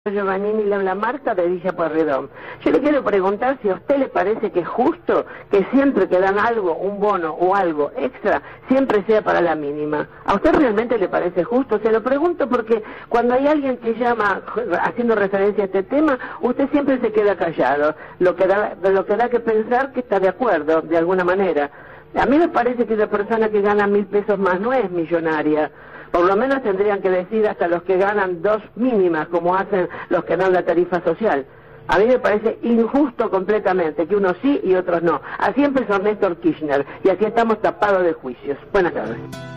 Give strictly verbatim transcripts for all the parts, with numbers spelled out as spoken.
Giovannini, le habla Marta de Villa Pueyrredón. Yo le quiero preguntar si a usted le parece que es justo que siempre que dan algo, un bono o algo extra, siempre sea para la mínima. ¿A usted realmente le parece justo? Se lo pregunto porque cuando hay alguien que llama haciendo referencia a este tema, usted siempre se queda callado, lo que da, lo que da que pensar que está de acuerdo, de alguna manera. A mí me parece que la persona que gana mil pesos más no es millonaria. Por lo menos tendrían que decir hasta los que ganan dos mínimas, como hacen los que dan la tarifa social. A mí me parece injusto completamente, que unos sí y otros no. Así empezó Néstor Kirchner, y así estamos tapados de juicios. Buenas tardes.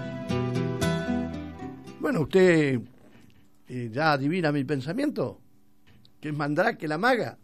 Bueno, usted eh, ya adivina mi pensamiento, que es Mandrake la maga.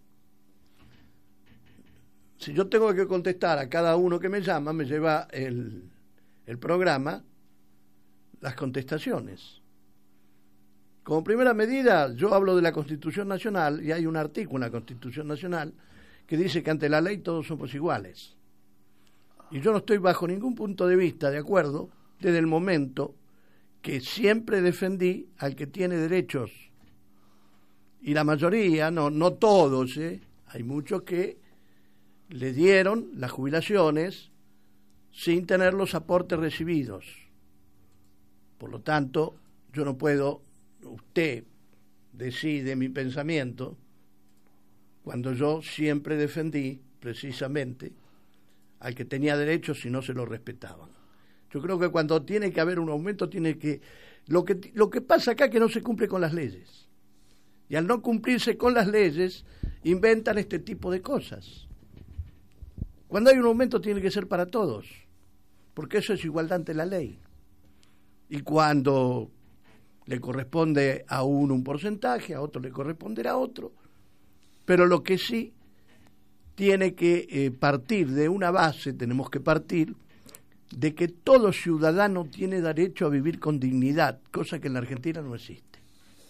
Si yo tengo que contestar a cada uno que me llama, me lleva el, el programa las contestaciones. Como primera medida, yo hablo de la Constitución Nacional y hay un artículo en la Constitución Nacional que dice que ante la ley todos somos iguales. Y yo no estoy bajo ningún punto de vista de acuerdo desde el momento que siempre defendí al que tiene derechos. Y la mayoría, no, no todos, ¿eh? Hay muchos que le dieron las jubilaciones sin tener los aportes recibidos. Por lo tanto, yo no puedo, usted decide mi pensamiento, cuando yo siempre defendí, precisamente, al que tenía derechos y no se lo respetaban. Yo creo que cuando tiene que haber un aumento, tiene que... Lo que, lo que pasa acá es que no se cumple con las leyes. Y al no cumplirse con las leyes, inventan este tipo de cosas. Cuando hay un aumento tiene que ser para todos, porque eso es igualdad ante la ley. Y cuando le corresponde a uno un porcentaje, a otro le corresponderá a otro. Pero lo que sí tiene que eh, partir de una base, tenemos que partir de que todo ciudadano tiene derecho a vivir con dignidad, cosa que en la Argentina no existe.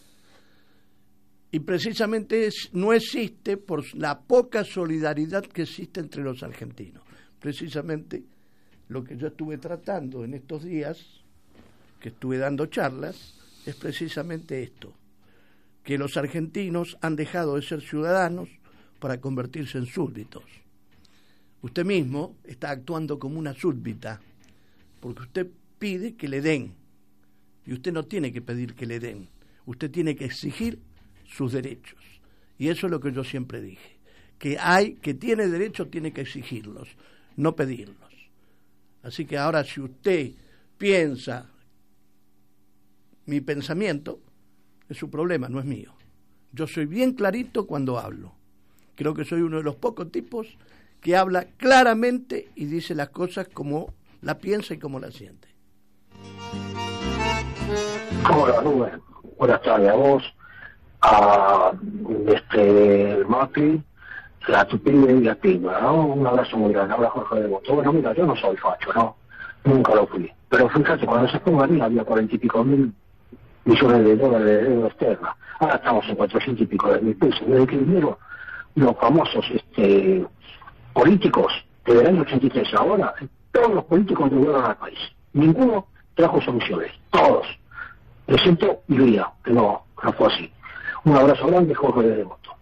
Y precisamente es, no existe por la poca solidaridad que existe entre los argentinos. Precisamente lo que yo estuve tratando en estos días, que estuve dando charlas, es precisamente esto, que los argentinos han dejado de ser ciudadanos para convertirse en súbditos. Usted mismo está actuando como una súbdita, porque usted pide que le den, y usted no tiene que pedir que le den, usted tiene que exigir sus derechos. Y eso es lo que yo siempre dije, que hay, que tiene derecho, tiene que exigirlos, no pedirlos. Así que ahora, si usted piensa mi pensamiento, es su problema, no es mío. Yo soy bien clarito cuando hablo. Creo que soy uno de los pocos tipos que habla claramente y dice las cosas como la piensa y como la siente. Hola, Rubén. Buenas tardes a vos, a este Macri, a tu pibe y a Pima, ¿no? Un abrazo muy grande. Habla Jorge de Boto. Bueno, mira, yo no soy facho, ¿no? Nunca lo fui. Pero fíjate, cuando se ponga ahí había cuarenta y pico mil millones de dólares de deuda externa. Ahora estamos en cuatrocientos y pico de mil pesos. Desde que vinieron los famosos este, políticos desde el año ochenta y tres ahora, todos los políticos endeudaron al país. Ninguno trajo soluciones. Todos. Excepto Iría, que no, no fue así. Un abrazo grande, Jorge de Devoto.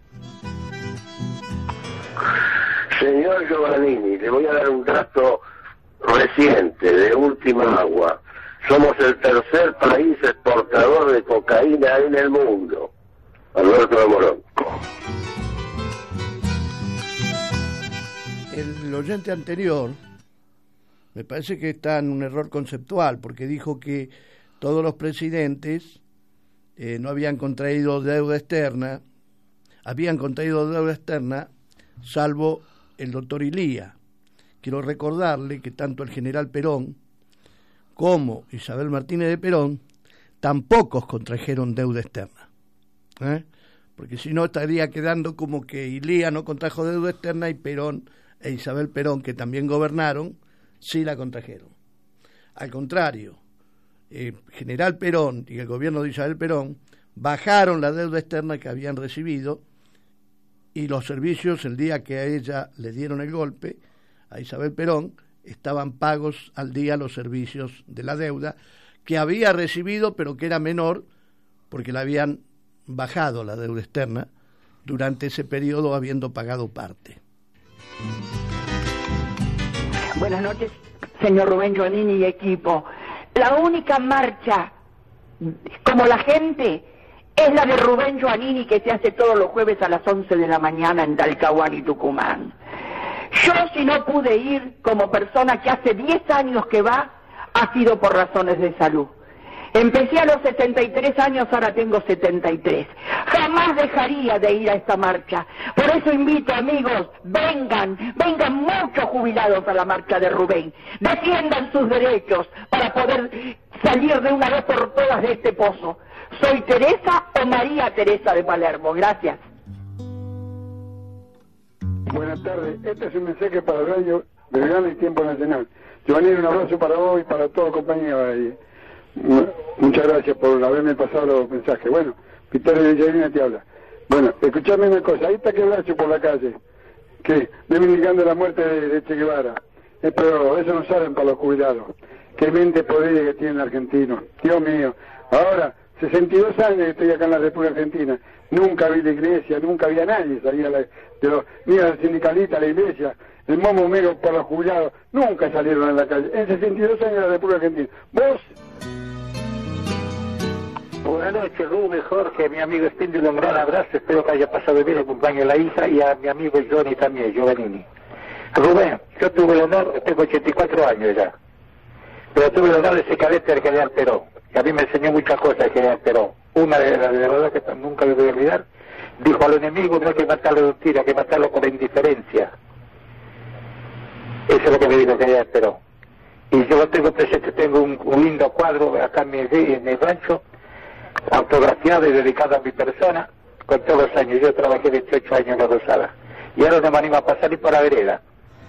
Señor Giovannini, le voy a dar un dato reciente, de última agua. Somos el tercer país exportador de cocaína en el mundo. Alberto de Morón. El oyente anterior me parece que está en un error conceptual, porque dijo que todos los presidentes eh, no habían contraído deuda externa, habían contraído deuda externa, salvo el doctor Ilía. Quiero recordarle que tanto el general Perón como Isabel Martínez de Perón tampoco contrajeron deuda externa, ¿eh? Porque si no estaría quedando como que Ilía no contrajo deuda externa y Perón e Isabel Perón, que también gobernaron, sí la contrajeron. Al contrario, el general Perón y el gobierno de Isabel Perón bajaron la deuda externa que habían recibido, y los servicios, el día que a ella le dieron el golpe, a Isabel Perón, estaban pagos al día los servicios de la deuda que había recibido, pero que era menor porque la habían bajado la deuda externa durante ese periodo, habiendo pagado parte. Buenas noches, señor Rubén Giovannini y equipo. La única marcha como la gente es la de Rubén Giovannini, que se hace todos los jueves a las once de la mañana en Talcahuano, Tucumán. Yo, si no pude ir como persona que hace diez años que va, ha sido por razones de salud. Empecé a los setenta y tres años, ahora tengo setenta y tres. Jamás dejaría de ir a esta marcha. Por eso invito, amigos, vengan, vengan muchos jubilados a la marcha de Rubén. Defiendan sus derechos para poder salir de una vez por todas de este pozo. Soy Teresa o María Teresa de Palermo. Gracias. Buenas tardes. Este es un mensaje para Radio Belgrano y Tiempo Nacional. Giovanni, un abrazo para vos y para todos los compañeros ahí. Muchas gracias por haberme pasado los mensajes. Bueno, Peter de Villarina te habla. Bueno, escuchame una cosa. Ahí está Quebracho por la calle, que reivindicando la muerte de, de Che Guevara. Eh, pero eso no saben para los jubilados. Qué mente podrida que tiene el argentino. Dios mío. Ahora, sesenta y dos años que estoy acá en la República Argentina. Nunca vi la iglesia, nunca vi a nadie salir a la, de los, ni a los sindicalistas, a la iglesia. El momo mero para los jubilados. Nunca salieron a la calle. En sesenta y dos años de la República Argentina. Vos... Buenas noches, Rubén, Jorge, mi amigo Espíndola, un gran abrazo, espero que haya pasado bien el cumpleaños de la hija y a mi amigo Johnny también, Giovannini. Rubén, yo tuve el honor, tengo ochenta y cuatro años ya, pero tuve el honor de ser cadete del general Perón, que a mí me enseñó muchas cosas el general Perón. Una de las de verdad que nunca me voy a olvidar, dijo al enemigo no hay que matarlo de un tiro, hay que matarlo con indiferencia. Eso es lo que me dijo el general Perón. Y yo lo tengo presente, tengo un, un lindo cuadro acá en mi, en mi rancho, autografiado y dedicado a mi persona, con todos los años. Yo trabajé veintiocho años en la Rosada y ahora no me animo a pasar ni por la vereda.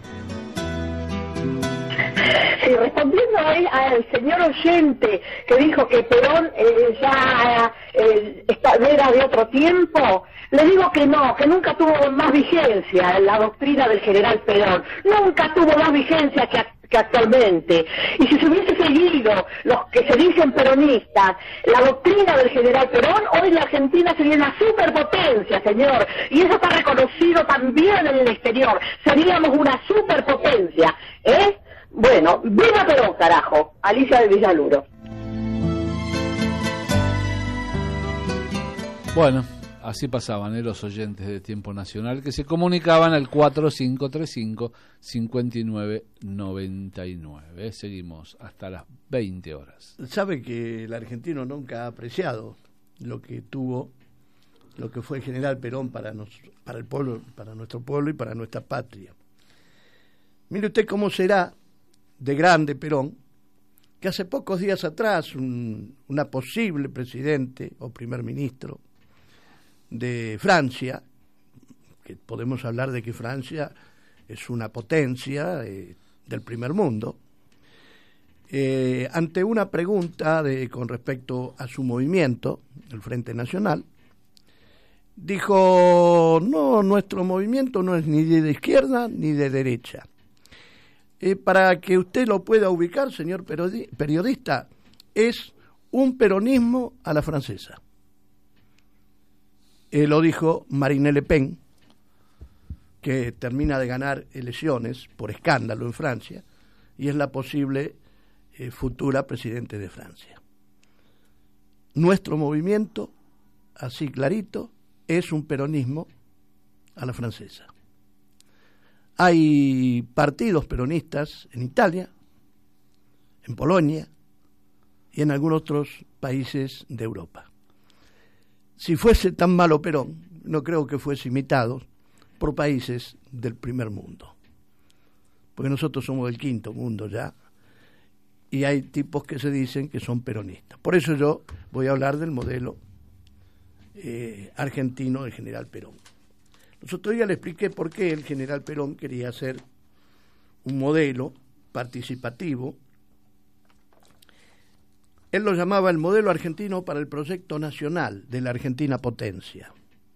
Sí, respondiendo a él, al señor oyente que dijo que Perón eh, ya eh, era de otro tiempo, le digo que no, que nunca tuvo más vigencia la doctrina del general Perón, nunca tuvo más vigencia que que actualmente. Y si se hubiese seguido los que se dicen peronistas, la doctrina del general Perón, hoy la Argentina sería una superpotencia, señor. Y eso está reconocido también en el exterior. Seríamos una superpotencia. ¿Eh? Bueno, viva Perón, carajo. Alicia de Villaluro. Bueno, así pasaban ¿eh? los oyentes de Tiempo Nacional que se comunicaban al cuatro cinco tres cinco, cinco nueve nueve nueve. ¿eh? Seguimos hasta las veinte horas. Sabe que el argentino nunca ha apreciado lo que tuvo, lo que fue el general Perón para, nos, para el pueblo, para nuestro pueblo y para nuestra patria. Mire usted cómo será de grande Perón, que hace pocos días atrás un, una posible presidente o primer ministro de Francia, que podemos hablar de que Francia es una potencia eh, del primer mundo, eh, ante una pregunta de, con respecto a su movimiento, el Frente Nacional, dijo, no, nuestro movimiento no es ni de izquierda ni de derecha. Eh, para que usted lo pueda ubicar, señor periodista, es un peronismo a la francesa. Eh, lo dijo Marine Le Pen, que termina de ganar elecciones por escándalo en Francia y es la posible eh, futura presidente de Francia. Nuestro movimiento, así clarito, es un peronismo a la francesa. Hay partidos peronistas en Italia, en Polonia y en algunos otros países de Europa. Si fuese tan malo Perón, no creo que fuese imitado por países del primer mundo. Porque nosotros somos del quinto mundo ya, y hay tipos que se dicen que son peronistas. Por eso yo voy a hablar del modelo eh, argentino del general Perón. Nosotros ya le expliqué por qué el general Perón quería hacer un modelo participativo. Él lo llamaba el modelo argentino para el proyecto nacional de la Argentina potencia.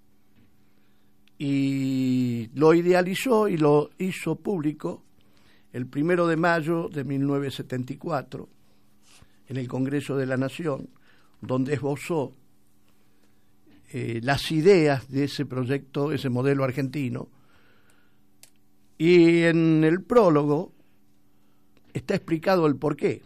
Y lo idealizó y lo hizo público el primero de mayo de mil novecientos setenta y cuatro en el Congreso de la Nación, donde esbozó eh, las ideas de ese proyecto, ese modelo argentino, y en el prólogo está explicado el porqué.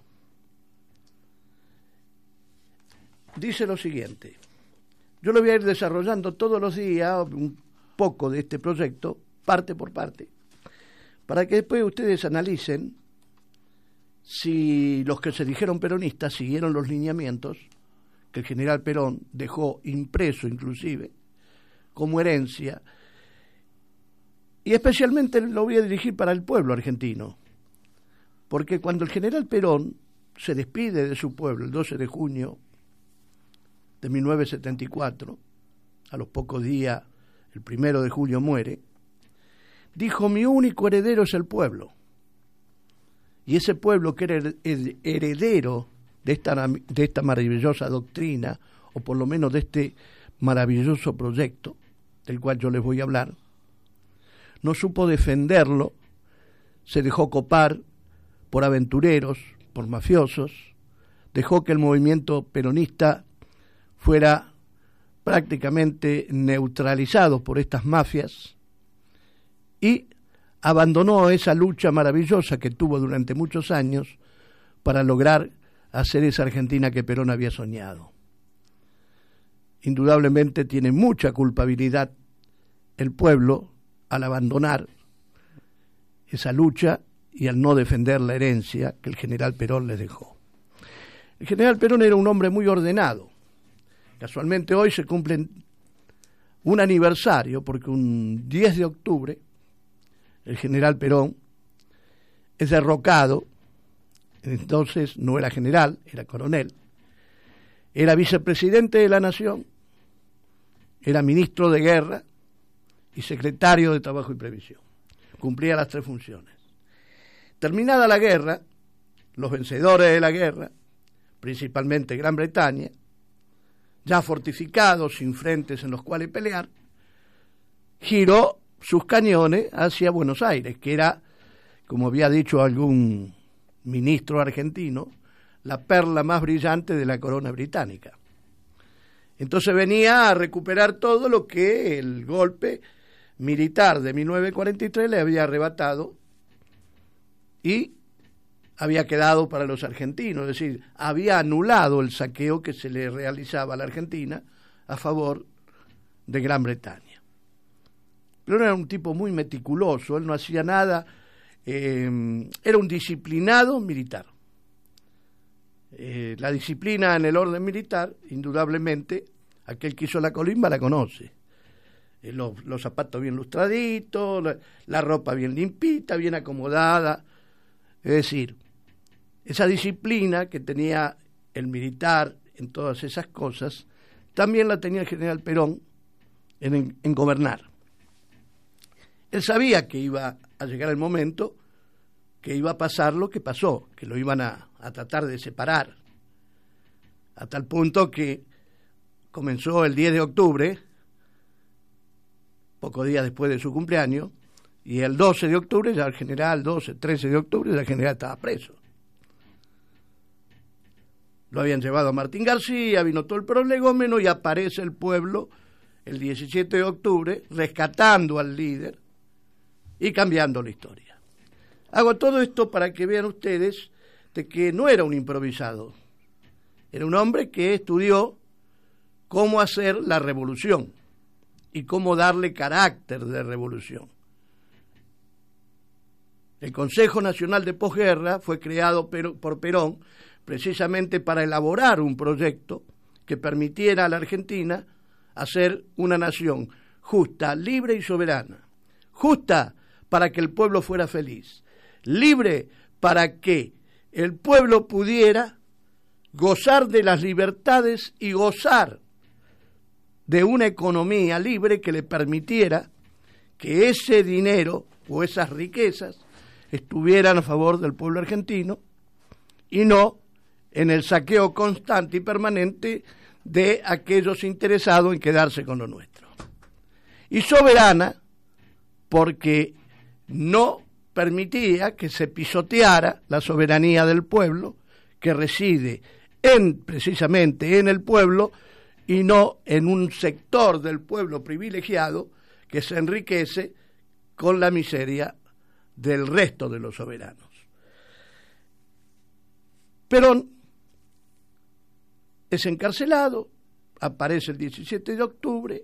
Dice lo siguiente: yo lo voy a ir desarrollando todos los días un poco de este proyecto, parte por parte, para que después ustedes analicen si los que se dijeron peronistas siguieron los lineamientos que el general Perón dejó impreso inclusive como herencia, y especialmente lo voy a dirigir para el pueblo argentino, porque cuando el general Perón se despide de su pueblo el doce de junio de mil novecientos setenta y cuatro, a los pocos días, el primero de julio muere, dijo: mi único heredero es el pueblo. Y ese pueblo que era el heredero de esta, de esta maravillosa doctrina, o por lo menos de este maravilloso proyecto, del cual yo les voy a hablar, no supo defenderlo, se dejó copar por aventureros, por mafiosos, dejó que el movimiento peronista fuera prácticamente neutralizado por estas mafias y abandonó esa lucha maravillosa que tuvo durante muchos años para lograr hacer esa Argentina que Perón había soñado. Indudablemente tiene mucha culpabilidad el pueblo al abandonar esa lucha y al no defender la herencia que el general Perón les dejó. El general Perón era un hombre muy ordenado. Casualmente hoy se cumple un aniversario, porque un diez de octubre el general Perón es derrocado. Entonces no era general, era coronel, era vicepresidente de la Nación, era ministro de Guerra y secretario de Trabajo y Previsión. Cumplía las tres funciones. Terminada la guerra, los vencedores de la guerra, principalmente Gran Bretaña, ya fortificados, sin frentes en los cuales pelear, giró sus cañones hacia Buenos Aires, que era, como había dicho algún ministro argentino, la perla más brillante de la corona británica. Entonces venía a recuperar todo lo que el golpe militar de mil novecientos cuarenta y tres le había arrebatado y había quedado para los argentinos, es decir, había anulado el saqueo que se le realizaba a la Argentina a favor de Gran Bretaña. Pero era un tipo muy meticuloso, él no hacía nada, eh, era un disciplinado militar. Eh, la disciplina en el orden militar, indudablemente, aquel que hizo la colimba la conoce. Eh, los, los zapatos bien lustraditos, la, la ropa bien limpita, bien acomodada. Es decir, esa disciplina que tenía el militar en todas esas cosas, también la tenía el general Perón en, en, en gobernar. Él sabía que iba a llegar el momento, que iba a pasar lo que pasó, que lo iban a, a tratar de separar, a tal punto que comenzó el diez de octubre, pocos días después de su cumpleaños, y el doce de octubre, ya el general, doce, trece de octubre, ya el general estaba preso. Lo habían llevado a Martín García, vino todo el prolegómeno y aparece el pueblo el diecisiete de octubre rescatando al líder y cambiando la historia. Hago todo esto para que vean ustedes de que no era un improvisado, era un hombre que estudió cómo hacer la revolución y cómo darle carácter de revolución. El Consejo Nacional de Posguerra fue creado por Perón precisamente para elaborar un proyecto que permitiera a la Argentina hacer una nación justa, libre y soberana. Justa para que el pueblo fuera feliz. Libre para que el pueblo pudiera gozar de las libertades y gozar de una economía libre que le permitiera que ese dinero o esas riquezas estuvieran a favor del pueblo argentino y no en el saqueo constante y permanente de aquellos interesados en quedarse con lo nuestro. Y soberana porque no permitía que se pisoteara la soberanía del pueblo, que reside en precisamente en el pueblo y no en un sector del pueblo privilegiado que se enriquece con la miseria del resto de los soberanos. Perón es encarcelado, aparece el diecisiete de octubre,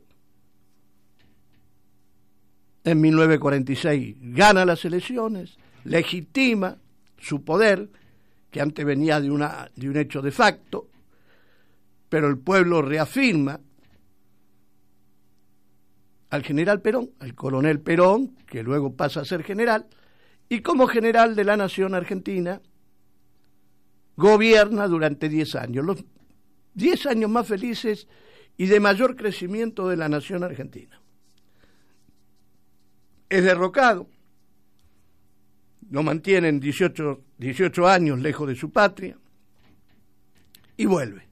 en mil novecientos cuarenta y seis gana las elecciones, legitima su poder, que antes venía de, una, de un hecho de facto, pero el pueblo reafirma al general Perón, al coronel Perón, que luego pasa a ser general, y como general de la nación argentina, gobierna durante diez años, los diez años más felices y de mayor crecimiento de la nación argentina. Es derrocado, lo mantienen dieciocho, dieciocho años lejos de su patria y vuelve.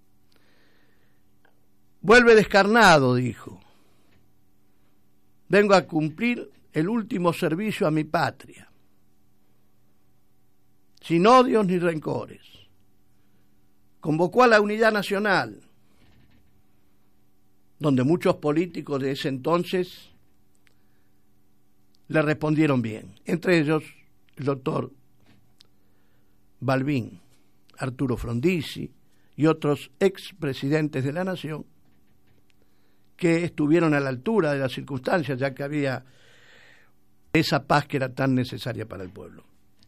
Vuelve descarnado, dijo. Vengo a cumplir el último servicio a mi patria, sin odios ni rencores. Convocó a la unidad nacional, donde muchos políticos de ese entonces le respondieron bien, entre ellos el doctor Balbín, Arturo Frondizi y otros expresidentes de la nación que estuvieron a la altura de las circunstancias, ya que había esa paz que era tan necesaria para el pueblo.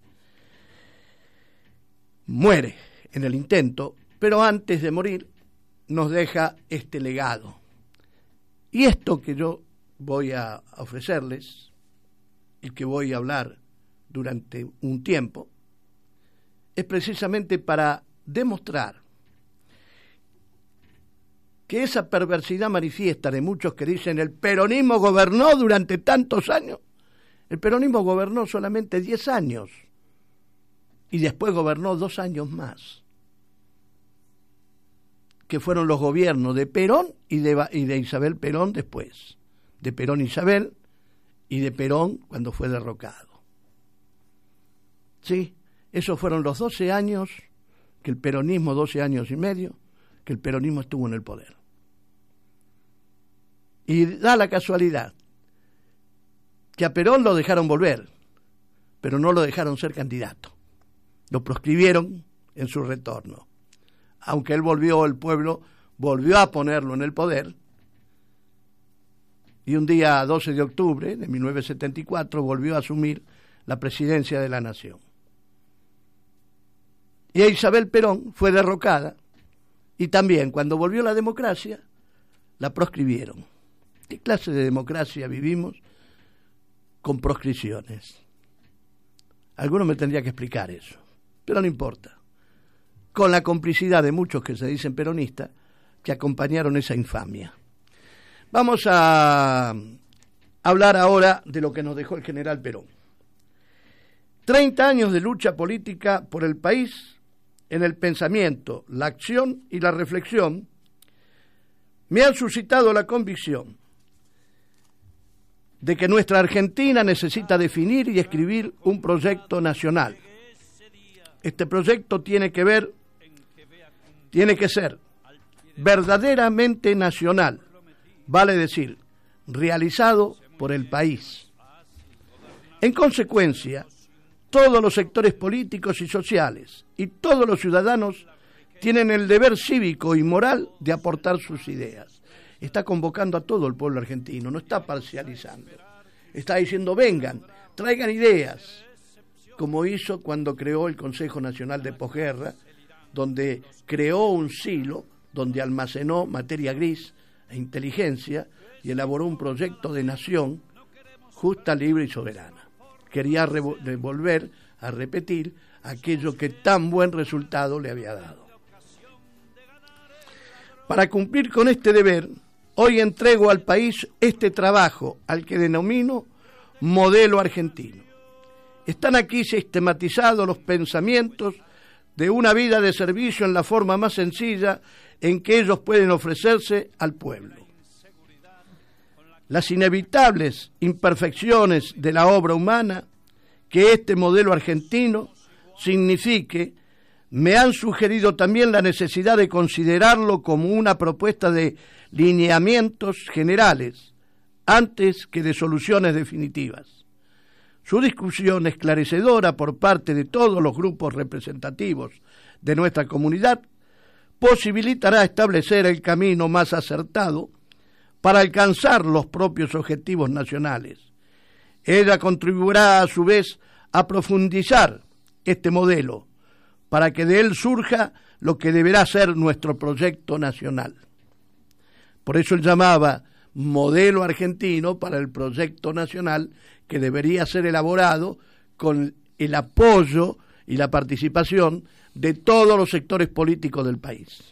Muere en el intento, pero antes de morir nos deja este legado. Y esto que yo voy a ofrecerles y que voy a hablar durante un tiempo es precisamente para demostrar que esa perversidad manifiesta de muchos que dicen el peronismo gobernó durante tantos años. El peronismo gobernó solamente diez años y después gobernó dos años más, que fueron los gobiernos de Perón y de, y de Isabel Perón después, de Perón Isabel y de Perón cuando fue derrocado. Sí, esos fueron los doce años que el peronismo, doce años y medio, que el peronismo estuvo en el poder. Y da la casualidad que a Perón lo dejaron volver, pero no lo dejaron ser candidato. Lo proscribieron en su retorno. Aunque él volvió, el pueblo volvió a ponerlo en el poder, y un día doce de octubre de mil novecientos setenta y cuatro volvió a asumir la presidencia de la nación. Y Isabel Perón fue derrocada, y también cuando volvió la democracia, la proscribieron. ¿Qué clase de democracia vivimos con proscripciones? Alguno me tendría que explicar eso, pero no importa. Con la complicidad de muchos que se dicen peronistas, que acompañaron esa infamia. Vamos a hablar ahora de lo que nos dejó el general Perón. Treinta años de lucha política por el país, en el pensamiento, la acción y la reflexión, me han suscitado la convicción de que nuestra Argentina necesita definir y escribir un proyecto nacional. Este proyecto tiene que ver, tiene que ser verdaderamente nacional, vale decir, realizado por el país. En consecuencia, todos los sectores políticos y sociales y todos los ciudadanos tienen el deber cívico y moral de aportar sus ideas. Está convocando a todo el pueblo argentino, no está parcializando. Está diciendo, vengan, traigan ideas, como hizo cuando creó el Consejo Nacional de Posguerra, donde creó un silo, donde almacenó materia gris e inteligencia y elaboró un proyecto de nación justa, libre y soberana. Quería volver a repetir aquello que tan buen resultado le había dado. Para cumplir con este deber, hoy entrego al país este trabajo al que denomino modelo argentino. Están aquí sistematizados los pensamientos de una vida de servicio en la forma más sencilla en que ellos pueden ofrecerse al pueblo. Las inevitables imperfecciones de la obra humana que este modelo argentino signifique Me han sugerido también la necesidad de considerarlo como una propuesta de lineamientos generales antes que de soluciones definitivas. Su discusión esclarecedora por parte de todos los grupos representativos de nuestra comunidad posibilitará establecer el camino más acertado para alcanzar los propios objetivos nacionales. Ella contribuirá a su vez a profundizar este modelo para que de él surja lo que deberá ser nuestro proyecto nacional. Por eso él llamaba modelo argentino para el proyecto nacional que debería ser elaborado con el apoyo y la participación de todos los sectores políticos del país.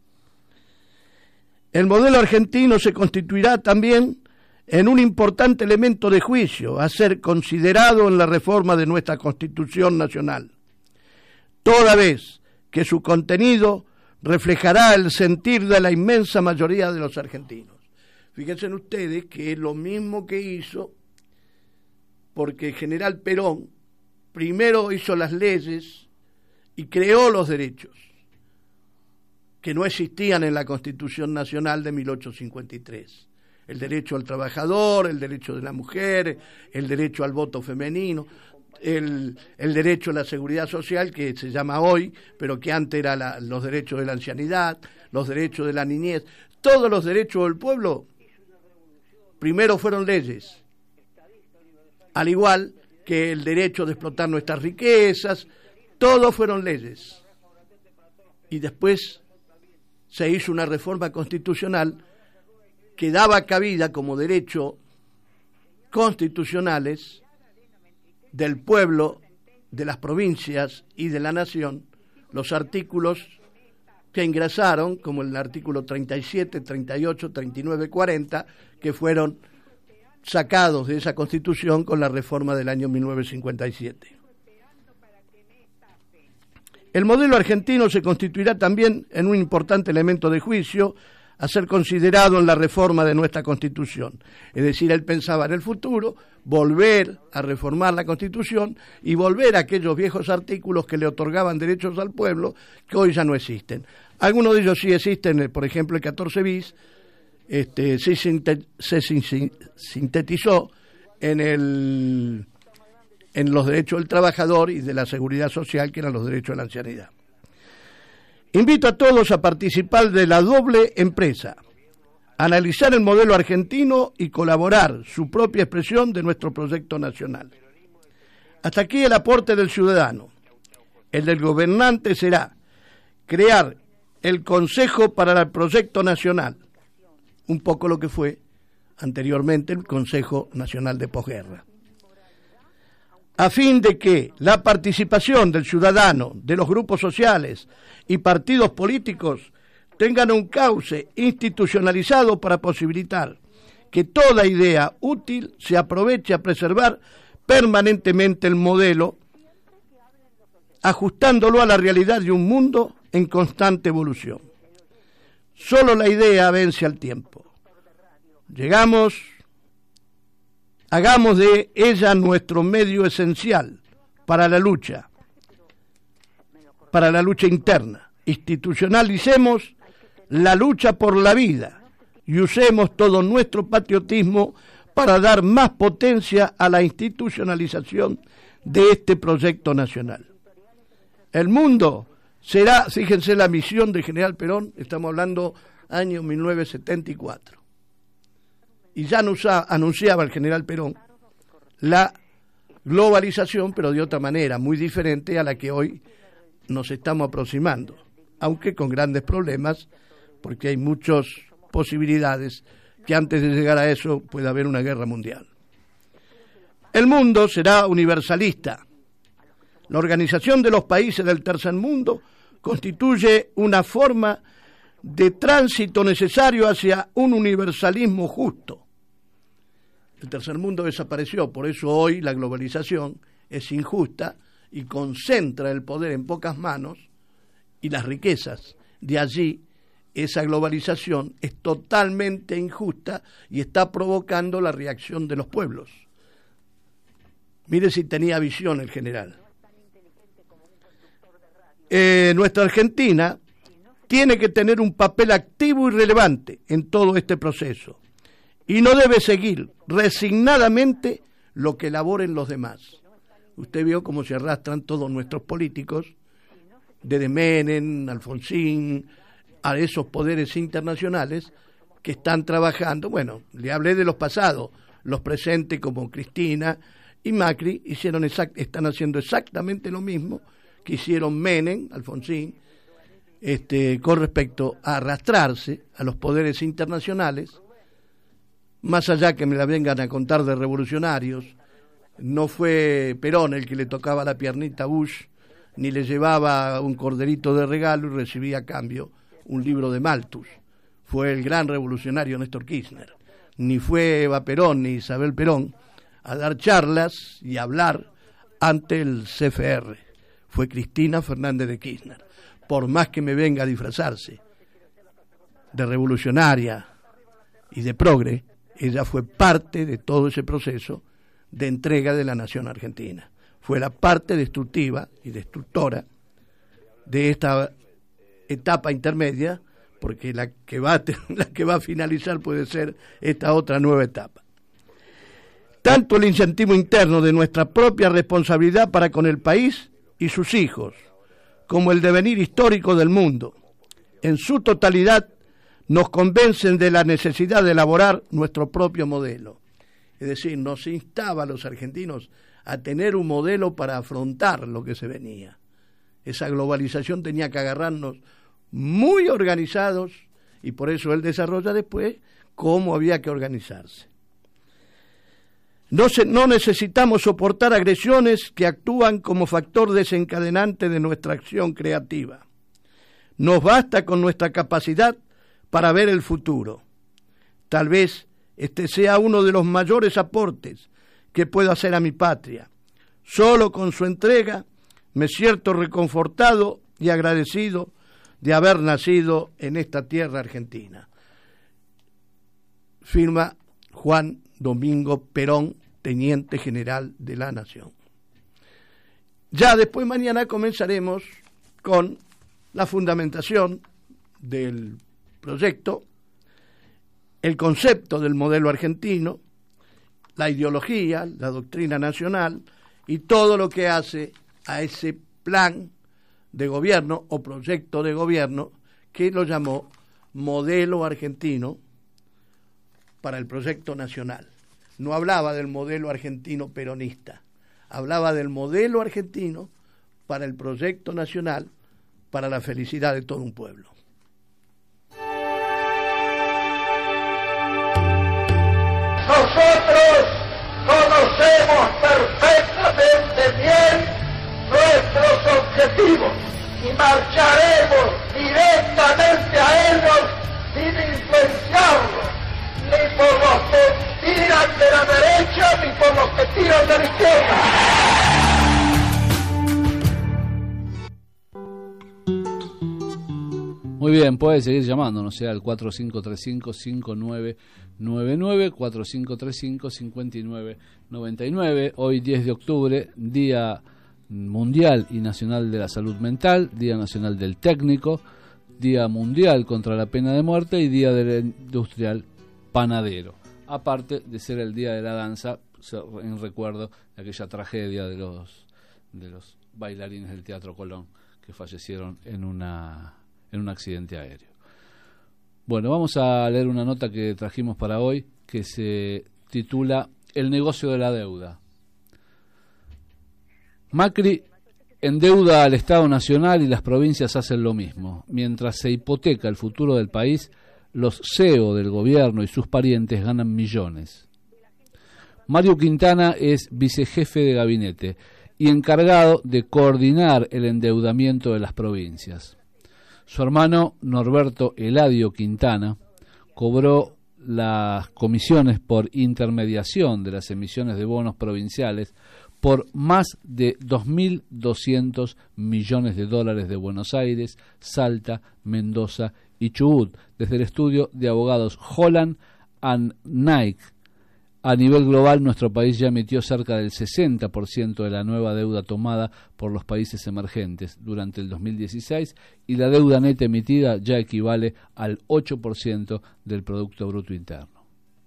El modelo argentino se constituirá también en un importante elemento de juicio a ser considerado en la reforma de nuestra Constitución Nacional, toda vez que su contenido reflejará el sentir de la inmensa mayoría de los argentinos. Fíjense ustedes que es lo mismo que hizo, porque el general Perón primero hizo las leyes y creó los derechos que no existían en la Constitución Nacional de mil ochocientos cincuenta y tres. El derecho al trabajador, el derecho de la mujer, el derecho al voto femenino, el, el derecho a la seguridad social, que se llama hoy, pero que antes era la, los derechos de la ancianidad, los derechos de la niñez. Todos los derechos del pueblo primero fueron leyes, al igual que el derecho de explotar nuestras riquezas, todos fueron leyes. Y después se hizo una reforma constitucional que daba cabida como derecho constitucionales del pueblo, de las provincias y de la nación, los artículos que ingresaron, como el artículo treinta y siete, treinta y ocho, treinta y nueve, cuarenta, que fueron sacados de esa Constitución con la reforma del año mil novecientos cincuenta y siete. El modelo argentino se constituirá también en un importante elemento de juicio a ser considerado en la reforma de nuestra Constitución. Es decir, él pensaba en el futuro, volver a reformar la Constitución y volver a aquellos viejos artículos que le otorgaban derechos al pueblo que hoy ya no existen. Algunos de ellos sí existen, por ejemplo el catorce bis, este, se, se sintetizó en, el, en los derechos del trabajador y de la seguridad social, que eran los derechos de la ancianidad. Invito a todos a participar de la doble empresa, analizar el modelo argentino y colaborar su propia expresión de nuestro proyecto nacional. Hasta aquí el aporte del ciudadano. El del gobernante será crear el Consejo para el Proyecto Nacional, un poco lo que fue anteriormente el Consejo Nacional de Posguerra, a fin de que la participación del ciudadano, de los grupos sociales y partidos políticos tengan un cauce institucionalizado para posibilitar que toda idea útil se aproveche a preservar permanentemente el modelo, ajustándolo a la realidad de un mundo en constante evolución. Solo la idea vence al tiempo. Llegamos, hagamos de ella nuestro medio esencial para la lucha, para la lucha interna. Institucionalicemos la lucha por la vida y usemos todo nuestro patriotismo para dar más potencia a la institucionalización de este proyecto nacional. El mundo será, fíjense la misión del general Perón, estamos hablando año mil novecientos setenta y cuatro, y ya anunciaba el general Perón la globalización, pero de otra manera, muy diferente a la que hoy nos estamos aproximando, aunque con grandes problemas, porque hay muchas posibilidades que antes de llegar a eso pueda haber una guerra mundial. El mundo será universalista. La Organización de los Países del Tercer Mundo constituye una forma de tránsito necesario hacia un universalismo justo. El tercer mundo desapareció, por eso hoy la globalización es injusta y concentra el poder en pocas manos y las riquezas. De allí, esa globalización es totalmente injusta y está provocando la reacción de los pueblos. Mire si tenía visión el general. eh, nuestra Argentina tiene que tener un papel activo y relevante en todo este proceso y no debe seguir resignadamente lo que elaboren los demás. Usted vio cómo se arrastran todos nuestros políticos, desde Menem, Alfonsín, a esos poderes internacionales que están trabajando. Bueno, le hablé de los pasados, los presentes como Cristina y Macri hicieron exact, están haciendo exactamente lo mismo que hicieron Menem, Alfonsín, este, con respecto a arrastrarse a los poderes internacionales, más allá que me la vengan a contar de revolucionarios. No fue Perón el que le tocaba la piernita a Bush, ni le llevaba un corderito de regalo y recibía a cambio un libro de Malthus. Fue el gran revolucionario Néstor Kirchner. Ni fue Eva Perón ni Isabel Perón a dar charlas y hablar ante el C F R. Fue Cristina Fernández de Kirchner. Por más que me venga a disfrazarse de revolucionaria y de progre, ella fue parte de todo ese proceso de entrega de la nación argentina. Fue la parte destructiva y destructora de esta etapa intermedia, porque la que va a, la que va a finalizar puede ser esta otra nueva etapa. Tanto el incentivo interno de nuestra propia responsabilidad para con el país y sus hijos, como el devenir histórico del mundo, en su totalidad nos convencen de la necesidad de elaborar nuestro propio modelo. Es decir, nos instaba a los argentinos a tener un modelo para afrontar lo que se venía. Esa globalización tenía que agarrarnos muy organizados y por eso él desarrolla después cómo había que organizarse. No, se, no necesitamos soportar agresiones que actúan como factor desencadenante de nuestra acción creativa. Nos basta con nuestra capacidad para ver el futuro. Tal vez este sea uno de los mayores aportes que puedo hacer a mi patria. Solo con su entrega me siento reconfortado y agradecido de haber nacido en esta tierra argentina. Firma Juan Domingo Perón, Teniente General de la Nación. Ya después mañana comenzaremos con la fundamentación del proyecto, el concepto del modelo argentino, la ideología, la doctrina nacional y todo lo que hace a ese plan de gobierno o proyecto de gobierno que lo llamó modelo argentino para el proyecto nacional. No hablaba del modelo argentino peronista, hablaba del modelo argentino para el proyecto nacional, para la felicidad de todo un pueblo. Nosotros conocemos perfectamente bien nuestros objetivos y marcharemos directamente a ellos sin influenciarlos, ni por los que tiran de la derecha ni por los que tiran de la izquierda. Muy bien, puede seguir llamándonos, sea al cuatro cinco tres cinco, cinco nueve nueve nueve, cuatro cinco tres cinco, cinco nueve nueve nueve. Hoy diez de octubre, Día Mundial y Nacional de la Salud Mental, Día Nacional del Técnico, Día Mundial contra la Pena de Muerte y Día del Industrial Panadero. Aparte de ser el Día de la Danza, en recuerdo de aquella tragedia de los, de los bailarines del Teatro Colón que fallecieron en una... en un accidente aéreo. Bueno, vamos a leer una nota que trajimos para hoy que se titula El negocio de la deuda. Macri endeuda al Estado Nacional y las provincias hacen lo mismo. Mientras se hipoteca el futuro del país, los C E O del gobierno y sus parientes ganan millones. Mario Quintana es vicejefe de gabinete y encargado de coordinar el endeudamiento de las provincias. Su hermano Norberto Eladio Quintana cobró las comisiones por intermediación de las emisiones de bonos provinciales por más de dos mil doscientos millones de dólares de Buenos Aires, Salta, Mendoza y Chubut, desde el estudio de abogados Holland and Knight, A nivel global, nuestro país ya emitió cerca del sesenta por ciento de la nueva deuda tomada por los países emergentes durante el dos mil dieciséis y la deuda neta emitida ya equivale al ocho por ciento del Producto Bruto Interno.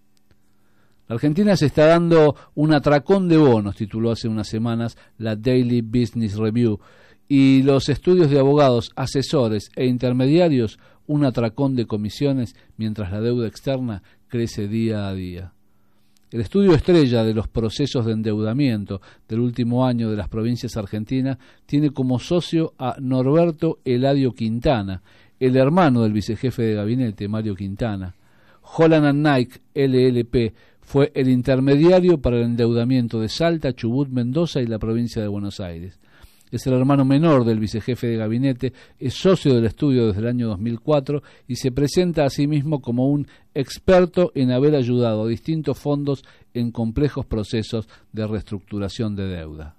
La Argentina se está dando un atracón de bonos, tituló hace unas semanas la Daily Business Review, y los estudios de abogados, asesores e intermediarios un atracón de comisiones mientras la deuda externa crece día a día. El estudio estrella de los procesos de endeudamiento del último año de las provincias argentinas tiene como socio a Norberto Eladio Quintana, el hermano del vicejefe de gabinete, Mario Quintana. Holland and Knight, L L P, fue el intermediario para el endeudamiento de Salta, Chubut, Mendoza y la provincia de Buenos Aires. Es el hermano menor del vicejefe de gabinete, es socio del estudio desde el año dos mil cuatro y se presenta a sí mismo como un experto en haber ayudado a distintos fondos en complejos procesos de reestructuración de deuda.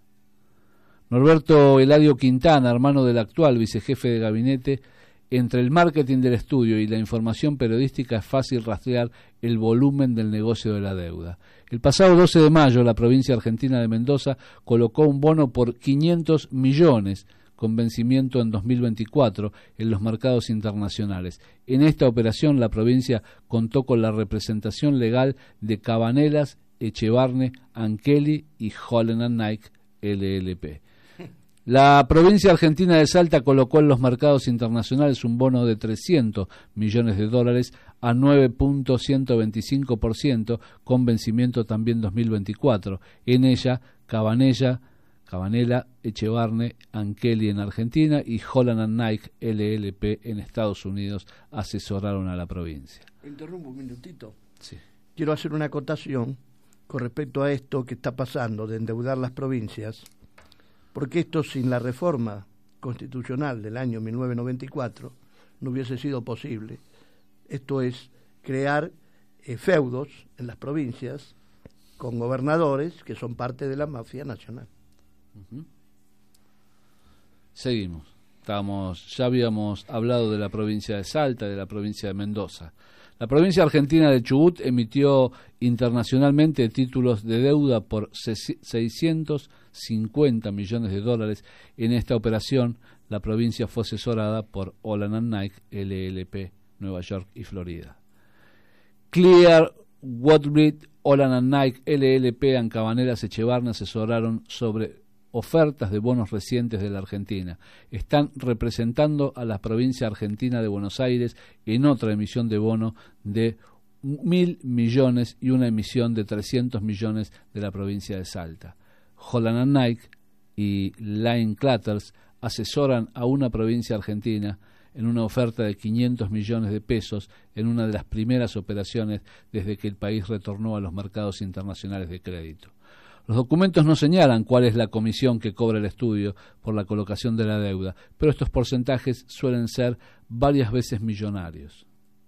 Norberto Eladio Quintana, hermano del actual vicejefe de gabinete, entre el marketing del estudio y la información periodística es fácil rastrear el volumen del negocio de la deuda. El pasado doce de mayo, la provincia argentina de Mendoza colocó un bono por quinientos millones con vencimiento en dos mil veinticuatro en los mercados internacionales. En esta operación, la provincia contó con la representación legal de Cabanelas, Echevarne, Ankeli y Holland and Knight, L L P. La provincia argentina de Salta colocó en los mercados internacionales un bono de trescientos millones de dólares a nueve punto ciento veinticinco por ciento con vencimiento también dos mil veinticuatro. En ella, Cabanella, Cabanela, Echevarne, Ankeli en Argentina y Holland and Knight, L L P en Estados Unidos asesoraron a la provincia. Interrumpo un minutito. Sí. Quiero hacer una acotación con respecto a esto que está pasando de endeudar las provincias, porque esto sin la reforma constitucional del año mil novecientos noventa y cuatro no hubiese sido posible. Esto es crear eh, feudos en las provincias con gobernadores que son parte de la mafia nacional. Uh-huh. Seguimos. Estamos, ya habíamos hablado de la provincia de Salta, de la provincia de Mendoza. La provincia argentina de Chubut emitió internacionalmente títulos de deuda por seiscientos cincuenta millones de dólares. En esta operación, la provincia fue asesorada por Holland and Knight, L L P, Nueva York y Florida. Clear, Woodbridge, Holland and Knight, L L P, en Cabanelas, Echevarne asesoraron sobre ofertas de bonos recientes de la Argentina. Están representando a la provincia argentina de Buenos Aires en otra emisión de bono de mil millones y una emisión de trescientos millones de la provincia de Salta. Holland and Knight y Line Clatters asesoran a una provincia argentina en una oferta de quinientos millones de pesos en una de las primeras operaciones desde que el país retornó a los mercados internacionales de crédito. Los documentos no señalan cuál es la comisión que cobra el estudio por la colocación de la deuda, pero estos porcentajes suelen ser varias veces millonarios.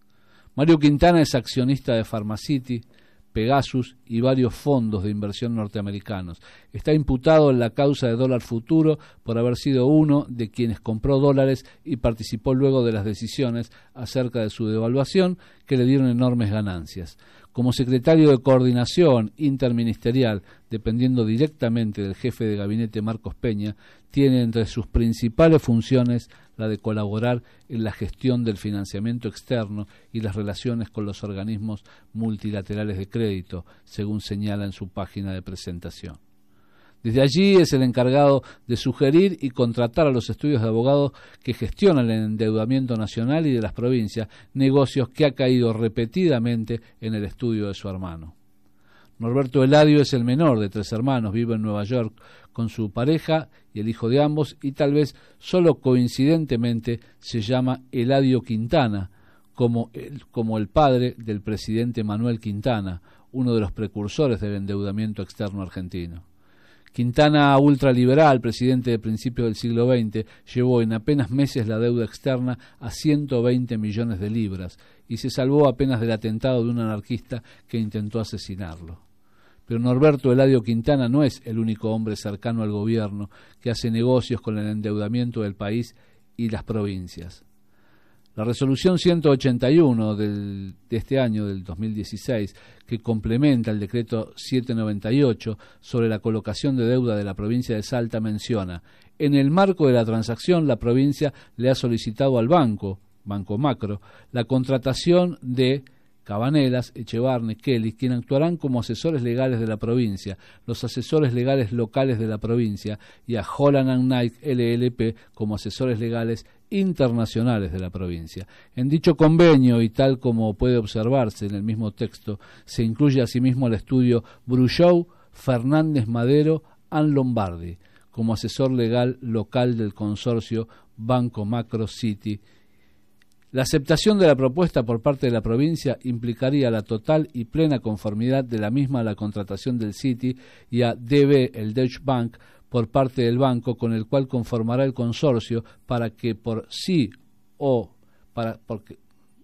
Mario Quintana es accionista de Pharmacity, Pegasus y varios fondos de inversión norteamericanos. Está imputado en la causa de dólar futuro por haber sido uno de quienes compró dólares y participó luego de las decisiones acerca de su devaluación que le dieron enormes ganancias. Como secretario de Coordinación Interministerial, dependiendo directamente del jefe de gabinete Marcos Peña, tiene entre sus principales funciones la de colaborar en la gestión del financiamiento externo y las relaciones con los organismos multilaterales de crédito, según señala en su página de presentación. Desde allí es el encargado de sugerir y contratar a los estudios de abogados que gestionan el endeudamiento nacional y de las provincias, negocios que ha caído repetidamente en el estudio de su hermano. Norberto Eladio es el menor de tres hermanos, vive en Nueva York con su pareja y el hijo de ambos, y tal vez solo coincidentemente se llama Eladio Quintana, como el, como el padre del presidente Manuel Quintana, uno de los precursores del endeudamiento externo argentino. Quintana, ultraliberal, presidente de principios del siglo veinte, llevó en apenas meses la deuda externa a ciento veinte millones de libras y se salvó apenas del atentado de un anarquista que intentó asesinarlo. Pero Norberto Eladio Quintana no es el único hombre cercano al gobierno que hace negocios con el endeudamiento del país y las provincias. La resolución ciento ochenta y uno del, de este año, del dos mil dieciséis, que complementa el decreto setecientos noventa y ocho sobre la colocación de deuda de la provincia de Salta, menciona: en el marco de la transacción, la provincia le ha solicitado al banco, Banco Macro, la contratación de Cabanelas, Echevarne, Kelly, quien actuarán como asesores legales de la provincia, los asesores legales locales de la provincia, y a Holland and Knight L L P como asesores legales internacionales de la provincia. En dicho convenio, y tal como puede observarse en el mismo texto, se incluye asimismo al estudio Bruchou, Fernández Madero and Lombardi como asesor legal local del consorcio Banco Macro City. La aceptación de la propuesta por parte de la provincia implicaría la total y plena conformidad de la misma a la contratación del City y a D B, el Deutsche Bank, por parte del banco, con el cual conformará el consorcio para que por sí o para porque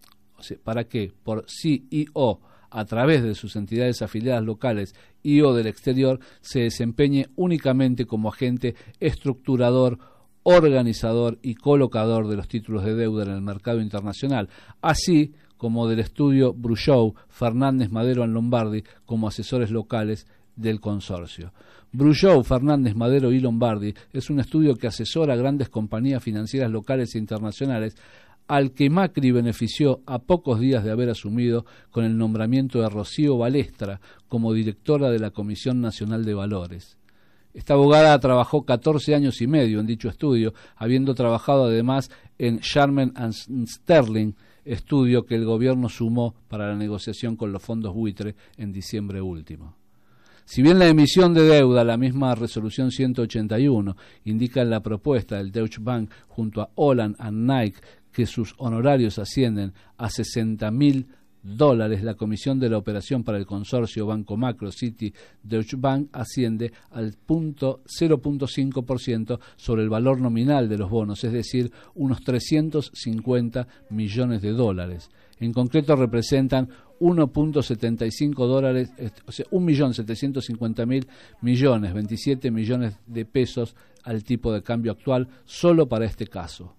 o sea, para que por sí y o a través de sus entidades afiliadas locales y o del exterior se desempeñe únicamente como agente estructurador, organizador y colocador de los títulos de deuda en el mercado internacional, así como del estudio Bruchou, Fernández Madero and Lombardi como asesores locales del consorcio. Bruchou, Fernández Madero y Lombardi es un estudio que asesora a grandes compañías financieras locales e internacionales, al que Macri benefició a pocos días de haber asumido con el nombramiento de Rocío Balestra como directora de la Comisión Nacional de Valores. Esta abogada trabajó catorce años y medio en dicho estudio, habiendo trabajado además en Sharman and Sterling, estudio que el gobierno sumó para la negociación con los fondos buitre en diciembre último. Si bien la emisión de deuda, la misma resolución ciento ochenta y uno, indica en la propuesta del Deutsche Bank junto a Holland and Knight que sus honorarios ascienden a sesenta mil dólares, la comisión de la operación para el consorcio Banco Macro City Deutsche Bank asciende al cero punto cinco por ciento sobre el valor nominal de los bonos, es decir, unos trescientos cincuenta millones de dólares. En concreto representan uno punto setenta y cinco dólares, o sea, un millón setecientos cincuenta mil millones, veintisiete millones de pesos al tipo de cambio actual, solo para este caso.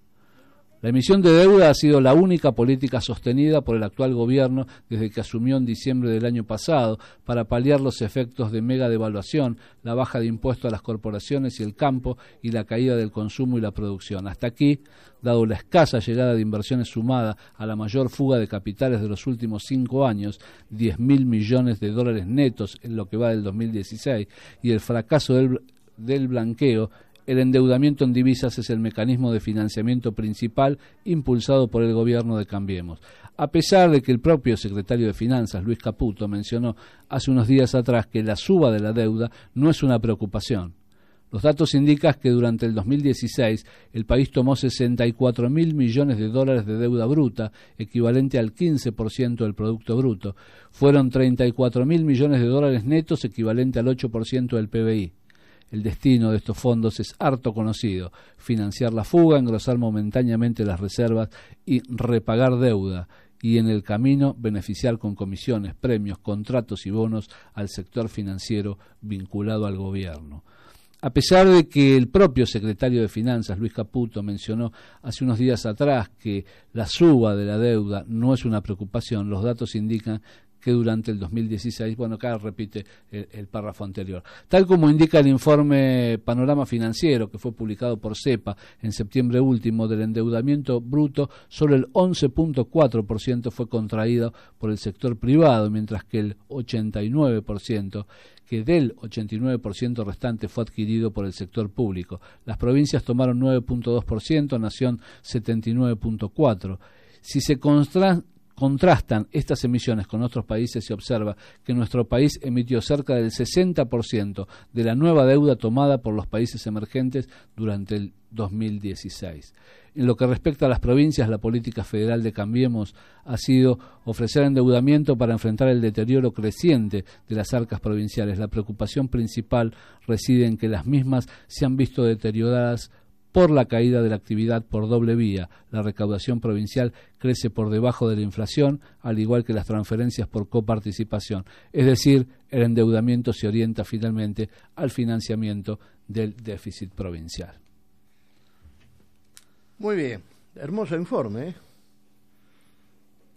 La emisión de deuda ha sido la única política sostenida por el actual gobierno desde que asumió en diciembre del año pasado para paliar los efectos de mega devaluación, la baja de impuestos a las corporaciones y el campo y la caída del consumo y la producción. Hasta aquí, dado la escasa llegada de inversiones sumada a la mayor fuga de capitales de los últimos cinco años, diez mil millones de dólares netos en lo que va del dos mil dieciséis, y el fracaso del, del blanqueo, el endeudamiento en divisas es el mecanismo de financiamiento principal impulsado por el gobierno de Cambiemos. A pesar de que el propio secretario de Finanzas, Luis Caputo, mencionó hace unos días atrás que la suba de la deuda no es una preocupación. Los datos indican que durante el dos mil dieciséis el país tomó sesenta y cuatro mil millones de dólares de deuda bruta, equivalente al quince por ciento del Producto Bruto. Fueron treinta y cuatro mil millones de dólares netos, equivalente al ocho por ciento del P B I. El destino de estos fondos es harto conocido: financiar la fuga, engrosar momentáneamente las reservas y repagar deuda, y en el camino beneficiar con comisiones, premios, contratos y bonos al sector financiero vinculado al gobierno. A pesar de que el propio secretario de Finanzas, Luis Caputo, mencionó hace unos días atrás que la suba de la deuda no es una preocupación, los datos indican que durante el dos mil dieciséis, bueno, acá repite el, el párrafo anterior. Tal como indica el informe Panorama Financiero, que fue publicado por CEPA en septiembre último, del endeudamiento bruto, solo el once punto cuatro por ciento fue contraído por el sector privado, mientras que el ochenta y nueve por ciento, que del ochenta y nueve por ciento restante fue adquirido por el sector público. Las provincias tomaron nueve punto dos por ciento, Nación setenta y nueve punto cuatro por ciento. Si se constra Contrastan estas emisiones con otros países, se observa que nuestro país emitió cerca del sesenta por ciento de la nueva deuda tomada por los países emergentes durante el dos mil dieciséis. En lo que respecta a las provincias, la política federal de Cambiemos ha sido ofrecer endeudamiento para enfrentar el deterioro creciente de las arcas provinciales. La preocupación principal reside en que las mismas se han visto deterioradas por la caída de la actividad por doble vía. La recaudación provincial crece por debajo de la inflación, al igual que las transferencias por coparticipación. Es decir, el endeudamiento se orienta finalmente al financiamiento del déficit provincial. Muy bien, hermoso informe, ¿eh?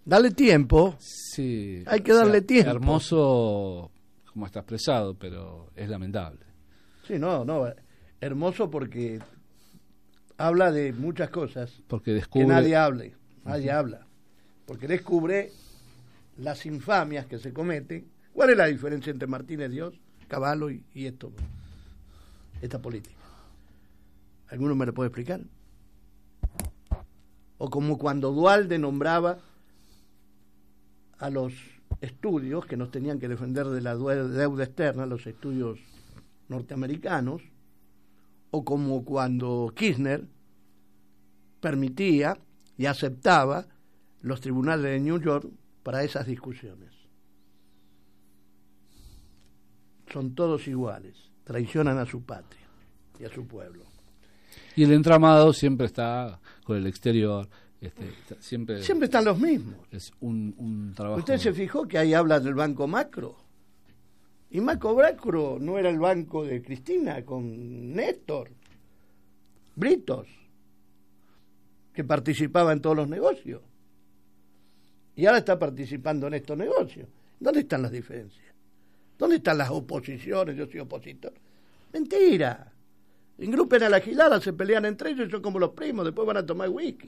Dale tiempo. Sí. Hay que darle o sea, tiempo. Hermoso como está expresado, pero es lamentable. Sí, no, no. Hermoso porque habla de muchas cosas porque descubre... que nadie hable, nadie uh-huh. habla. Porque descubre las infamias que se cometen. ¿Cuál es la diferencia entre Martínez Dios, Cavallo y, y esto, esta política? ¿Alguno me lo puede explicar? O como cuando Duhalde nombraba a los estudios que nos tenían que defender de la deuda externa, los estudios norteamericanos, o como cuando Kirchner permitía y aceptaba los tribunales de New York para esas discusiones. Son todos iguales, traicionan a su patria y a su pueblo. Y el entramado siempre está con el exterior, este, siempre siempre están los mismos. Es un, un trabajo. ¿Usted se fijó que ahí habla del Banco Macro? Y Banco Macro no era el banco de Cristina con Néstor Britos, que participaba en todos los negocios. Y ahora está participando en estos negocios. ¿Dónde están las diferencias? ¿Dónde están las oposiciones? Yo soy opositor. Mentira. Engrupen a la gilada, se pelean entre ellos y son como los primos, después van a tomar whisky.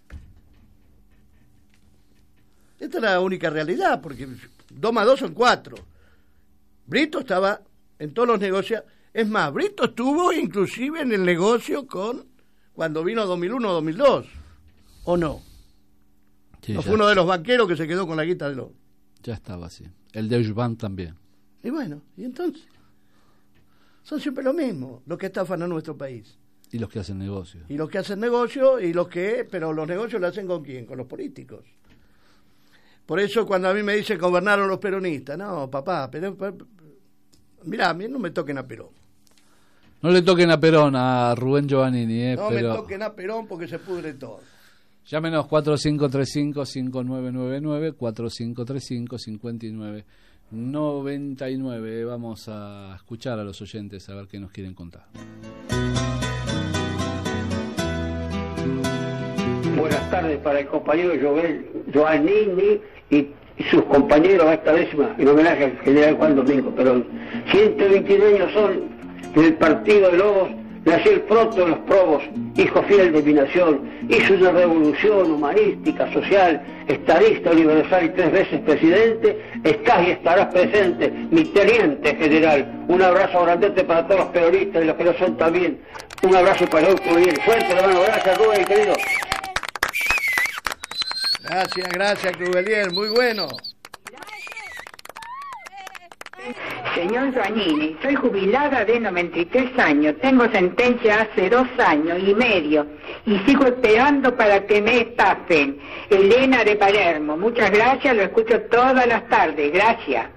Esta es la única realidad, porque dos más dos son cuatro. Brito estaba en todos los negocios. Es más, Brito estuvo inclusive en el negocio con cuando vino dos mil uno dos mil dos. ¿O no? Sí, no ya. Fue uno de los banqueros que se quedó con la guita de los... Ya estaba así. El Deutsche Bank también. Y bueno, ¿y entonces? Son siempre lo mismo, los que estafan a nuestro país. Y los que hacen negocios. Y los que hacen negocios, y los que... Pero los negocios lo hacen ¿con quién? Con los políticos. Por eso cuando a mí me dicen gobernaron los peronistas, no, papá, pero... Mirá, a mí no me toquen a Perón. No le toquen a Perón, a Rubén Giovannini, eh, no pero... me toquen a Perón porque se pudre todo. Llámenos cuatro cinco tres cinco, cinco nueve nueve nueve, cuatro cinco tres cinco, cinco nueve nueve nueve. Vamos a escuchar a los oyentes a ver qué nos quieren contar. Buenas tardes para el compañero Joel Giovannini y sus compañeros a esta décima, en homenaje al general Juan Domingo Perón. ciento veintinueve años son del partido de Lobos, nació el proto de los probos, hijo fiel de mi nación, hizo una revolución humanística, social, estadista, universal y tres veces presidente. Estás y estarás presente, mi teniente general. Un abrazo grandote para todos los peronistas y los que no son también. Un abrazo para el bien. Fuerte, hermano. Gracias, Rubén, querido. Gracias, gracias, Crubelier. Muy bueno. Señor Giovannini, soy jubilada de noventa y tres años, tengo sentencia hace dos años y medio y sigo esperando para que me estafen. Elena de Palermo, muchas gracias, lo escucho todas las tardes, gracias.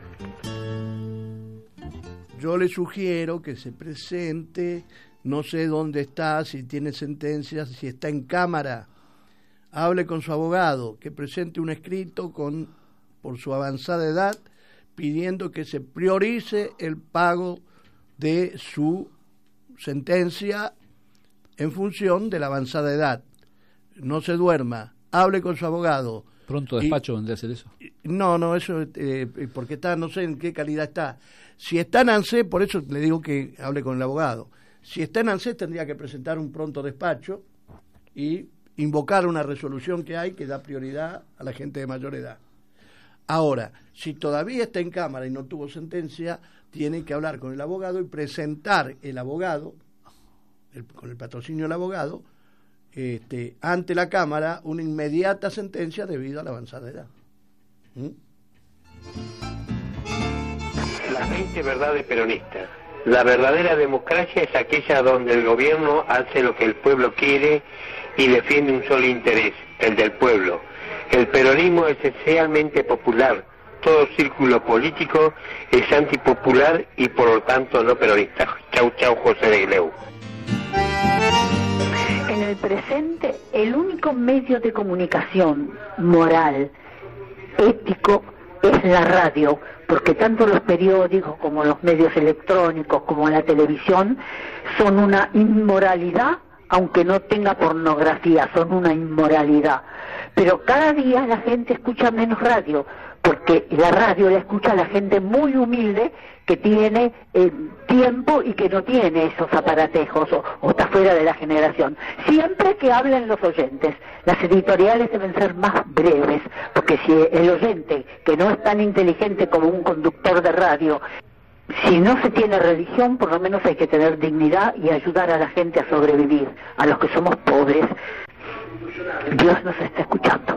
Yo le sugiero que se presente, no sé dónde está, si tiene sentencias, si está en cámara, hable con su abogado, que presente un escrito con por su avanzada edad, pidiendo que se priorice el pago de su sentencia en función de la avanzada edad. No se duerma, hable con su abogado. ¿Pronto despacho vendría a hacer eso? No, no, eso eh, porque está, no sé en qué calidad está. Si está en ANSES, por eso le digo que hable con el abogado. Si está en ANSES tendría que presentar un pronto despacho y invocar una resolución que hay que da prioridad a la gente de mayor edad. Ahora, si todavía está en cámara y no tuvo sentencia, tiene que hablar con el abogado y presentar el abogado, el, con el patrocinio del abogado, este, ante la Cámara una inmediata sentencia debido a la avanzada edad. ¿Mm? Las veinte verdades peronistas. La verdadera democracia es aquella donde el gobierno hace lo que el pueblo quiere y defiende un solo interés, el del pueblo. El peronismo es esencialmente popular. Todo círculo político es antipopular y por lo tanto no peronista. Chau, chau, José de Gleu. En el presente, el único medio de comunicación moral, ético, es la radio, porque tanto los periódicos como los medios electrónicos como la televisión son una inmoralidad aunque no tenga pornografía, son una inmoralidad. Pero cada día la gente escucha menos radio, porque la radio la escucha la gente muy humilde que tiene eh, tiempo y que no tiene esos aparatejos o, o está fuera de la generación. Siempre que hablen los oyentes, las editoriales deben ser más breves, porque si el oyente, que no es tan inteligente como un conductor de radio, si no se tiene religión, por lo menos hay que tener dignidad y ayudar a la gente a sobrevivir, a los que somos pobres. Dios nos está escuchando.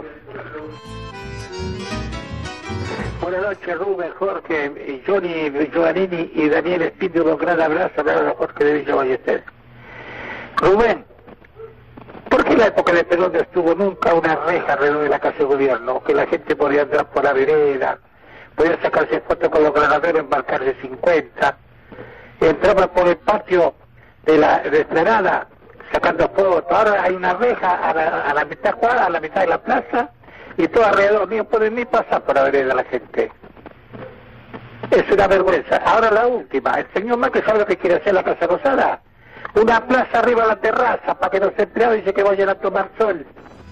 Buenas noches, Rubén, Jorge, Johnny, Giovannini y Daniel Espíndola. Un gran abrazo a Jorge de Villa Ballester. Rubén, ¿por qué en la época de Perón no estuvo nunca una reja alrededor de la casa de gobierno? Que la gente podía andar por la vereda, podía sacarse fotos con los granaderos, embarcarse cincuenta, entraban por el patio de la de Esplanada sacando fotos. Ahora hay una reja a la, a la mitad cuadra, a la mitad de la plaza, y todo alrededor, ni pueden ni pasar por la vereda la gente. Es una vergüenza. Ahora la última, el señor Macri sabe lo que quiere hacer la Casa Rosada. Una plaza arriba de la terraza para que los empleados dice que vayan a tomar sol.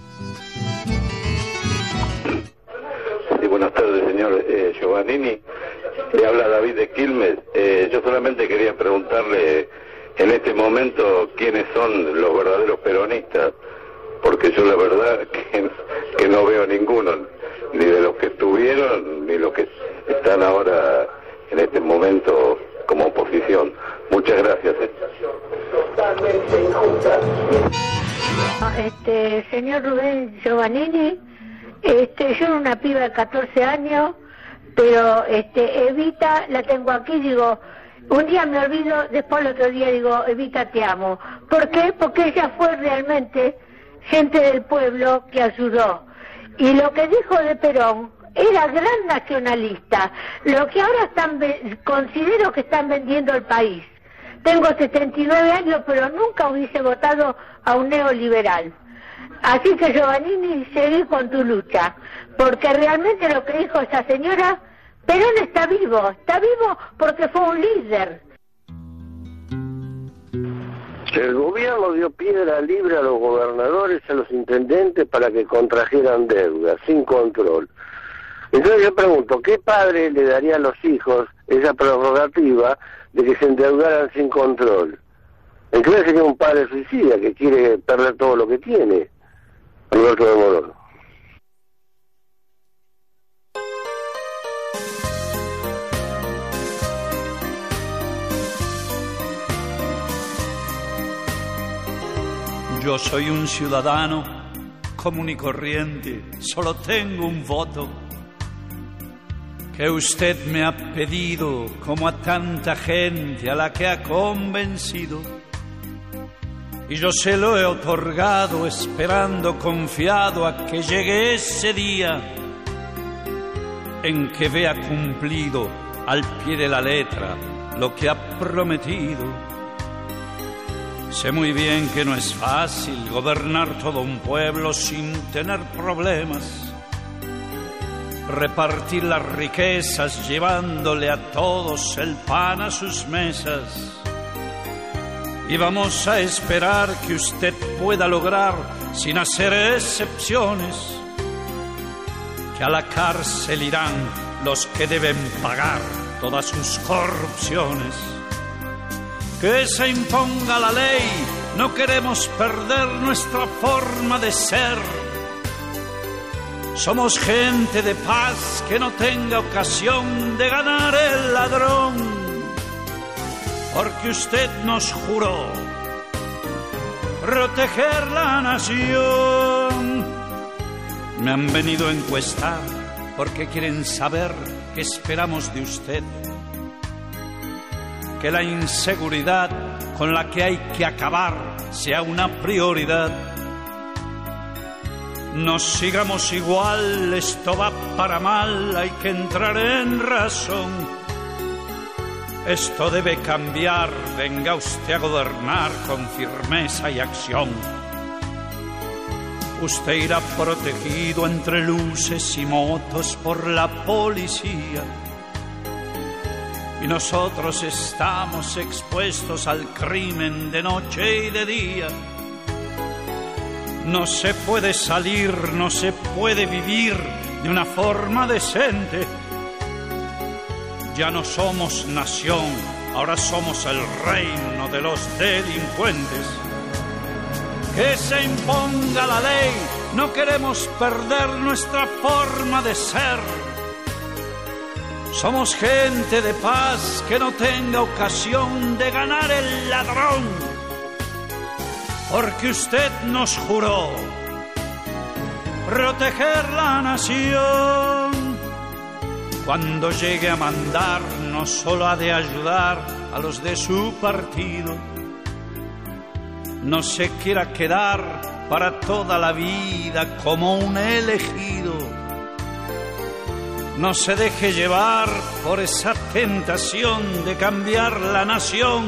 Sí, buenas tardes, señor eh, Giovannini. Le habla David de Quilmes. Eh, yo solamente quería preguntarle en este momento quiénes son los verdaderos peronistas, porque yo la verdad que, que no veo ninguno, ni de los que estuvieron, ni los que están ahora en este momento como oposición. Muchas gracias. ¿eh? Este, señor Rubén Giovannini, este, yo era una piba de catorce años, pero este, Evita la tengo aquí, digo, un día me olvido, después el otro día digo, Evita, te amo. ¿Por qué? Porque ella fue realmente gente del pueblo que ayudó. Y lo que dijo de Perón, era gran nacionalista. Lo que ahora están, considero que están vendiendo el país. Tengo setenta y nueve años, pero nunca hubiese votado a un neoliberal. Así que, Giovannini, seguí con tu lucha, porque realmente lo que dijo esa señora, Perón está vivo, está vivo porque fue un líder. El gobierno dio piedra libre a los gobernadores, a los intendentes para que contrajeran deuda, sin control. Entonces yo pregunto, ¿qué padre le daría a los hijos esa prerrogativa de que se endeudaran sin control? Entonces sería un padre suicida que quiere perder todo lo que tiene. Alberto de Morón. Yo soy un ciudadano común y corriente, solo tengo un voto que usted me ha pedido, como a tanta gente a la que ha convencido. Y yo se lo he otorgado esperando confiado a que llegue ese día en que vea cumplido al pie de la letra lo que ha prometido. Sé muy bien que no es fácil gobernar todo un pueblo sin tener problemas, repartir las riquezas llevándole a todos el pan a sus mesas. Y vamos a esperar que usted pueda lograr, sin hacer excepciones, que a la cárcel irán los que deben pagar todas sus corrupciones. Que se imponga la ley, no queremos perder nuestra forma de ser. Somos gente de paz que no tenga ocasión de ganar el ladrón, porque usted nos juró proteger la nación. Me han venido a encuestar porque quieren saber qué esperamos de usted. Que la inseguridad con la que hay que acabar sea una prioridad. No sigamos igual, esto va para mal, hay que entrar en razón. Esto debe cambiar, venga usted a gobernar con firmeza y acción. Usted irá protegido entre luces y motos por la policía. Y nosotros estamos expuestos al crimen de noche y de día. No se puede salir, no se puede vivir de una forma decente. Ya no somos nación, ahora somos el reino de los delincuentes. Que se imponga la ley, no queremos perder nuestra forma de ser. Somos gente de paz que no tenga ocasión de ganar el ladrón. Porque usted nos juró proteger la nación. Cuando llegue a mandar, no solo ha de ayudar a los de su partido. No se quiera quedar para toda la vida como un elegido. No se deje llevar por esa tentación de cambiar la nación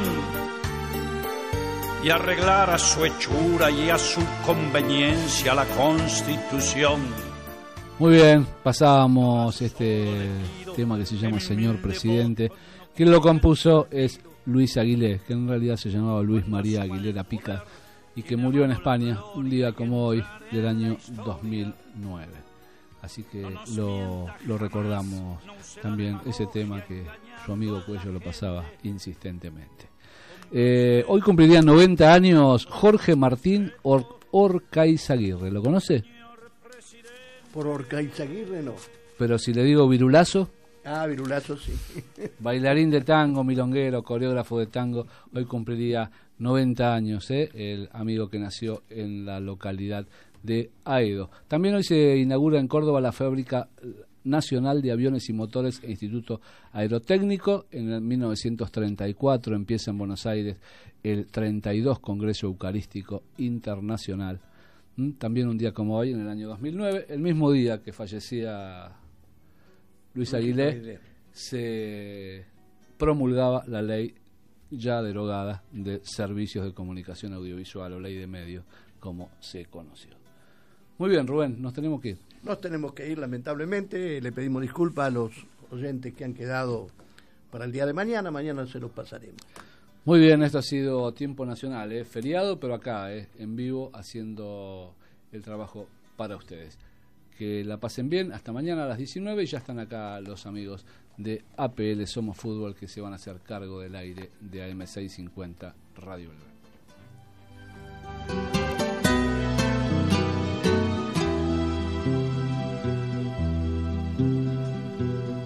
y arreglar a su hechura y a su conveniencia la Constitución. Muy bien, pasábamos este tema que se llama Señor Presidente. Quien lo compuso es Luis Aguilé, que en realidad se llamaba Luis María Aguilera Pica y que murió en España un día como hoy del año dos mil nueve. Así que lo, lo recordamos también, ese tema que su amigo Cuello lo pasaba insistentemente. Eh, hoy cumpliría noventa años Jorge Martín Or- Orcaizaguirre, ¿lo conoce? Por Orcaizaguirre no. Pero si le digo Virulazo. Ah, Virulazo sí. Bailarín de tango, milonguero, coreógrafo de tango, hoy cumpliría noventa años, ¿eh? El amigo que nació en la localidad de Aedo. También hoy se inaugura en Córdoba la Fábrica Nacional de Aviones y Motores e Instituto Aerotécnico. En el mil novecientos treinta y cuatro empieza en Buenos Aires el treinta y dos Congreso Eucarístico Internacional. ¿Mm? También un día como hoy, en el año dos mil nueve, el mismo día que fallecía Luis Aguilé, se promulgaba la ley ya derogada de servicios de comunicación audiovisual o ley de medios, como se conoció. Muy bien, Rubén, nos tenemos que ir. Nos tenemos que ir, lamentablemente. Le pedimos disculpas a los oyentes que han quedado para el día de mañana. Mañana se los pasaremos. Muy bien, esto ha sido Tiempo Nacional, ¿eh? Feriado, pero acá, ¿eh? En vivo, haciendo el trabajo para ustedes. Que la pasen bien, hasta mañana a las diecinueve y ya están acá los amigos de A P L Somos Fútbol que se van a hacer cargo del aire de A M seiscientos cincuenta Radio Belgrano.